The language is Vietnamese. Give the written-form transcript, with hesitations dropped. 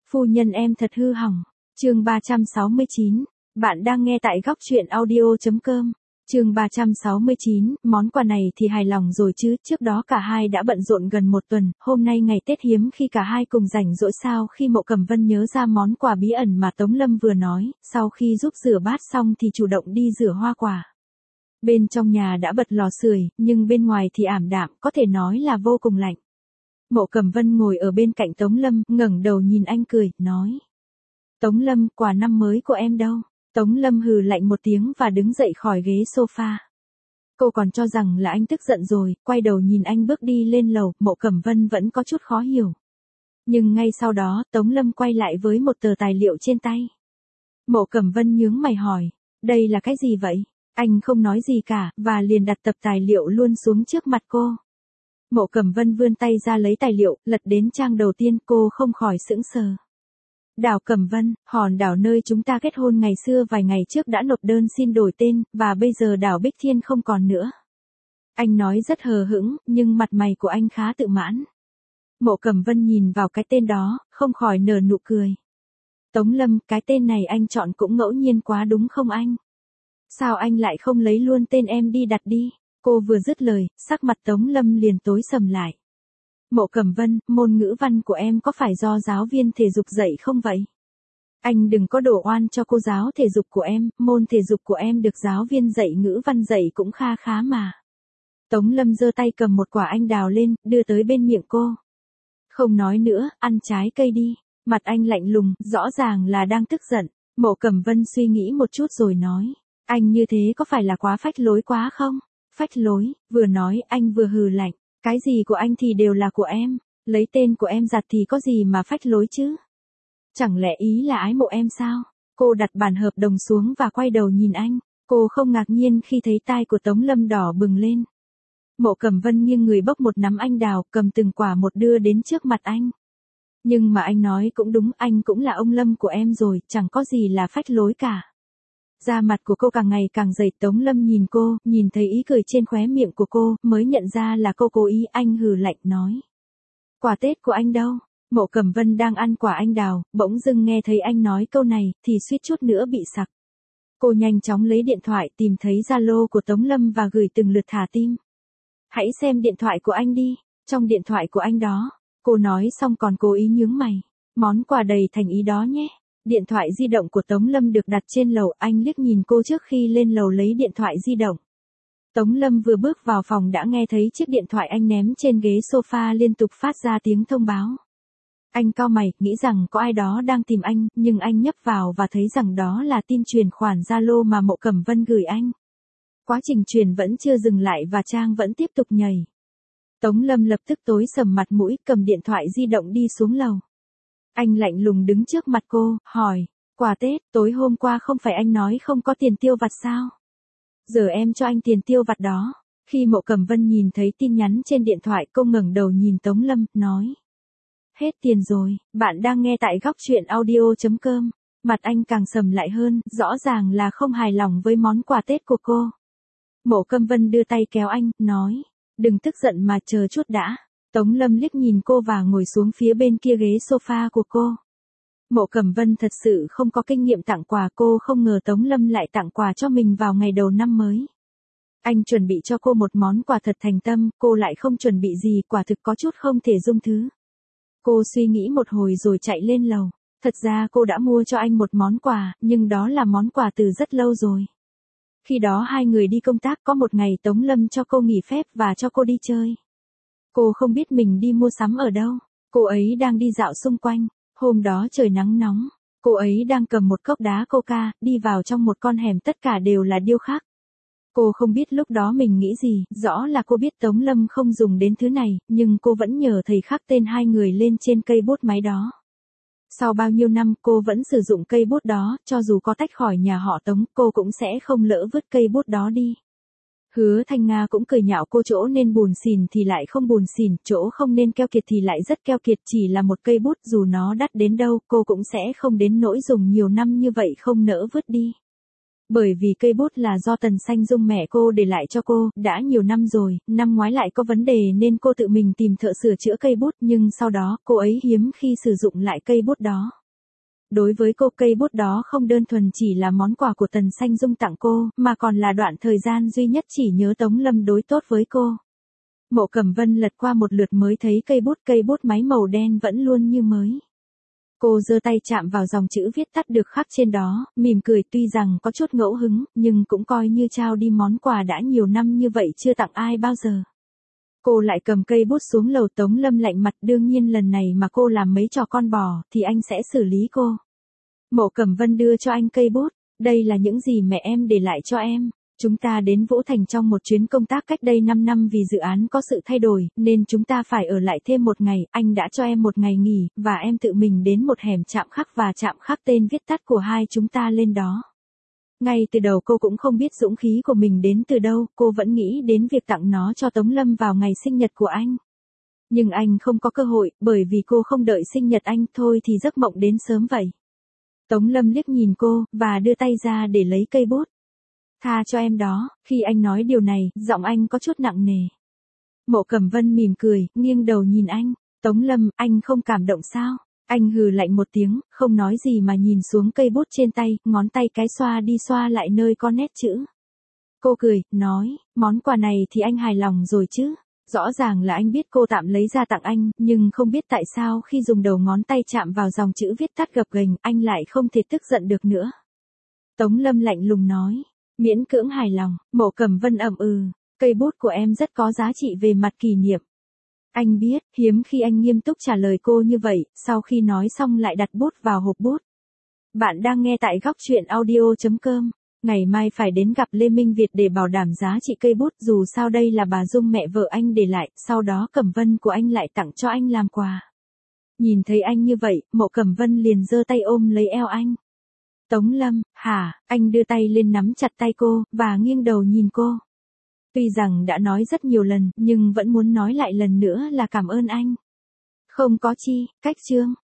Phu nhân em thật hư hỏng. Chương 369. Bạn đang nghe tại góc truyện audio.com. Chương 369, món quà này thì hài lòng rồi chứ, trước đó cả hai đã bận rộn gần một tuần, hôm nay ngày Tết hiếm khi cả hai cùng rảnh rỗi sao khi Mộ Cẩm Vân nhớ ra món quà bí ẩn mà Tống Lâm vừa nói, sau khi giúp rửa bát xong thì chủ động đi rửa hoa quả. Bên trong nhà đã bật lò sưởi, nhưng bên ngoài thì ảm đạm, có thể nói là vô cùng lạnh. Mộ Cẩm Vân ngồi ở bên cạnh Tống Lâm, ngẩng đầu nhìn anh cười, nói. Tống Lâm, quà năm mới của em đâu? Tống Lâm hừ lạnh một tiếng và đứng dậy khỏi ghế sofa. Cô còn cho rằng là anh tức giận rồi, quay đầu nhìn anh bước đi lên lầu, Mộ Cẩm Vân vẫn có chút khó hiểu. Nhưng ngay sau đó, Tống Lâm quay lại với một tờ tài liệu trên tay. Mộ Cẩm Vân nhướng mày hỏi, đây là cái gì vậy? Anh không nói gì cả, và liền đặt tập tài liệu luôn xuống trước mặt cô. Mộ Cẩm Vân vươn tay ra lấy tài liệu, lật đến trang đầu tiên, cô không khỏi sững sờ. Đào Cẩm Vân, hòn đảo nơi chúng ta kết hôn ngày xưa vài ngày trước đã nộp đơn xin đổi tên, và bây giờ đảo Bích Thiên không còn nữa. Anh nói rất hờ hững, nhưng mặt mày của anh khá tự mãn. Mộ Cẩm Vân nhìn vào cái tên đó, không khỏi nở nụ cười. Tống Lâm, cái tên này anh chọn cũng ngẫu nhiên quá đúng không anh? Sao anh lại không lấy luôn tên em đi đặt đi? Cô vừa dứt lời, sắc mặt Tống Lâm liền tối sầm lại. Mộ Cẩm Vân, môn ngữ văn của em có phải do giáo viên thể dục dạy không vậy? Anh đừng có đổ oan cho cô giáo thể dục của em, môn thể dục của em được giáo viên dạy ngữ văn dạy cũng kha khá mà. Tống Lâm giơ tay cầm một quả anh đào lên, đưa tới bên miệng cô. Không nói nữa, ăn trái cây đi. Mặt anh lạnh lùng, rõ ràng là đang tức giận. Mộ Cẩm Vân suy nghĩ một chút rồi nói. Anh như thế có phải là quá phách lối quá không? Phách lối, vừa nói anh vừa hừ lạnh. Cái gì của anh thì đều là của em, lấy tên của em giặt thì có gì mà phách lối chứ? Chẳng lẽ ý là ái mộ em sao? Cô đặt bản hợp đồng xuống và quay đầu nhìn anh, cô không ngạc nhiên khi thấy tai của Tống Lâm đỏ bừng lên. Mộ Cẩm Vân nghiêng người bốc một nắm anh đào, cầm từng quả một đưa đến trước mặt anh. Nhưng mà anh nói cũng đúng, anh cũng là ông Lâm của em rồi, chẳng có gì là phách lối cả. Da mặt của cô càng ngày càng dày, Tống Lâm nhìn cô, nhìn thấy ý cười trên khóe miệng của cô, mới nhận ra là cô cố ý, anh hừ lạnh nói. Quà Tết của anh đâu? Mộ Cẩm Vân đang ăn quả anh đào, bỗng dưng nghe thấy anh nói câu này, thì suýt chút nữa bị sặc. Cô nhanh chóng lấy điện thoại tìm thấy Zalo của Tống Lâm và gửi từng lượt thả tim. Hãy xem điện thoại của anh đi, trong điện thoại của anh đó. Cô nói xong còn cố ý nhướng mày. Món quà đầy thành ý đó nhé. Điện thoại di động của Tống Lâm được đặt trên lầu, anh liếc nhìn cô trước khi lên lầu lấy điện thoại di động. Tống Lâm vừa bước vào phòng đã nghe thấy chiếc điện thoại anh ném trên ghế sofa liên tục phát ra tiếng thông báo. Anh cau mày, nghĩ rằng có ai đó đang tìm anh, nhưng anh nhấp vào và thấy rằng đó là tin chuyển khoản Zalo mà Mộ Cẩm Vân gửi anh. Quá trình truyền vẫn chưa dừng lại và trang vẫn tiếp tục nhảy. Tống Lâm lập tức tối sầm mặt mũi, cầm điện thoại di động đi xuống lầu. Anh lạnh lùng đứng trước mặt cô, hỏi, quà Tết, tối hôm qua không phải anh nói không có tiền tiêu vặt sao? Giờ em cho anh tiền tiêu vặt đó. Khi Mộ Cẩm Vân nhìn thấy tin nhắn trên điện thoại, cô ngẩng đầu nhìn Tống Lâm, nói. Hết tiền rồi, bạn đang nghe tại góc truyện audio.com. Mặt anh càng sầm lại hơn, rõ ràng là không hài lòng với món quà Tết của cô. Mộ Cẩm Vân đưa tay kéo anh, nói, đừng tức giận mà chờ chút đã. Tống Lâm liếc nhìn cô và ngồi xuống phía bên kia ghế sofa của cô. Mộ Cẩm Vân thật sự không có kinh nghiệm tặng quà, cô không ngờ Tống Lâm lại tặng quà cho mình vào ngày đầu năm mới. Anh chuẩn bị cho cô một món quà thật thành tâm, cô lại không chuẩn bị gì, quả thực có chút không thể dung thứ. Cô suy nghĩ một hồi rồi chạy lên lầu. Thật ra cô đã mua cho anh một món quà, nhưng đó là món quà từ rất lâu rồi. Khi đó hai người đi công tác, có một ngày Tống Lâm cho cô nghỉ phép và cho cô đi chơi. Cô không biết mình đi mua sắm ở đâu. Cô ấy đang đi dạo xung quanh. Hôm đó trời nắng nóng. Cô ấy đang cầm một cốc đá coca, đi vào trong một con hẻm, tất cả đều là điêu khắc. Cô không biết lúc đó mình nghĩ gì, rõ là cô biết Tống Lâm không dùng đến thứ này, nhưng cô vẫn nhờ thầy khắc tên hai người lên trên cây bút máy đó. Sau bao nhiêu năm cô vẫn sử dụng cây bút đó, cho dù có tách khỏi nhà họ Tống, cô cũng sẽ không lỡ vứt cây bút đó đi. Hứa Thanh Nga cũng cười nhạo cô, chỗ nên buồn xỉn thì lại không buồn xỉn, chỗ không nên keo kiệt thì lại rất keo kiệt, chỉ là một cây bút dù nó đắt đến đâu, cô cũng sẽ không đến nỗi dùng nhiều năm như vậy không nỡ vứt đi. Bởi vì cây bút là do Tần Xanh Dung mẹ cô để lại cho cô, đã nhiều năm rồi, năm ngoái lại có vấn đề nên cô tự mình tìm thợ sửa chữa cây bút, nhưng sau đó cô ấy hiếm khi sử dụng lại cây bút đó. Đối với cô, cây bút đó không đơn thuần chỉ là món quà của Tần Sanh Dung tặng cô, mà còn là đoạn thời gian duy nhất chỉ nhớ Tống Lâm đối tốt với cô. Mộ Cẩm Vân lật qua một lượt mới thấy cây bút máy màu đen vẫn luôn như mới. Cô giơ tay chạm vào dòng chữ viết tắt được khắc trên đó, mỉm cười, tuy rằng có chút ngẫu hứng, nhưng cũng coi như trao đi món quà đã nhiều năm như vậy chưa tặng ai bao giờ. Cô lại cầm cây bút xuống lầu. Tống Lâm lạnh mặt, đương nhiên lần này mà cô làm mấy trò con bò, thì anh sẽ xử lý cô. Mộ Cẩm Vân đưa cho anh cây bút, đây là những gì mẹ em để lại cho em. Chúng ta đến Vũ Thành trong một chuyến công tác cách đây 5 năm vì dự án có sự thay đổi, nên chúng ta phải ở lại thêm một ngày, anh đã cho em một ngày nghỉ, và em tự mình đến một hẻm chạm khắc và chạm khắc tên viết tắt của hai chúng ta lên đó. Ngay từ đầu cô cũng không biết dũng khí của mình đến từ đâu, cô vẫn nghĩ đến việc tặng nó cho Tống Lâm vào ngày sinh nhật của anh. Nhưng anh không có cơ hội, bởi vì cô không đợi sinh nhật anh, thôi thì giấc mộng đến sớm vậy. Tống Lâm liếc nhìn cô, và đưa tay ra để lấy cây bút. Tha cho em đó. Khi anh nói điều này, giọng anh có chút nặng nề. Mộ Cẩm Vân mỉm cười, nghiêng đầu nhìn anh. Tống Lâm, anh không cảm động sao? Anh hừ lạnh một tiếng, không nói gì mà nhìn xuống cây bút trên tay, ngón tay cái xoa đi xoa lại nơi có nét chữ. Cô cười, nói, món quà này thì anh hài lòng rồi chứ? Rõ ràng là anh biết cô tạm lấy ra tặng anh, nhưng không biết tại sao khi dùng đầu ngón tay chạm vào dòng chữ viết tắt gập ghềnh, anh lại không thể tức giận được nữa. Tống Lâm lạnh lùng nói, miễn cưỡng hài lòng. Mộ Cẩm Vân ậm ừ, cây bút của em rất có giá trị về mặt kỷ niệm. Anh biết, hiếm khi anh nghiêm túc trả lời cô như vậy, sau khi nói xong lại đặt bút vào hộp bút. Bạn đang nghe tại góc truyện audio.com. Ngày mai phải đến gặp Lê Minh Việt để bảo đảm giá trị cây bút, dù sao đây là bà Dung mẹ vợ anh để lại, sau đó Cẩm Vân của anh lại tặng cho anh làm quà. Nhìn thấy anh như vậy, Mộ Cẩm Vân liền giơ tay ôm lấy eo anh. Tống Lâm, hả? Anh đưa tay lên nắm chặt tay cô, và nghiêng đầu nhìn cô. Tuy rằng đã nói rất nhiều lần, nhưng vẫn muốn nói lại lần nữa là cảm ơn anh. Không có chi, cách chương.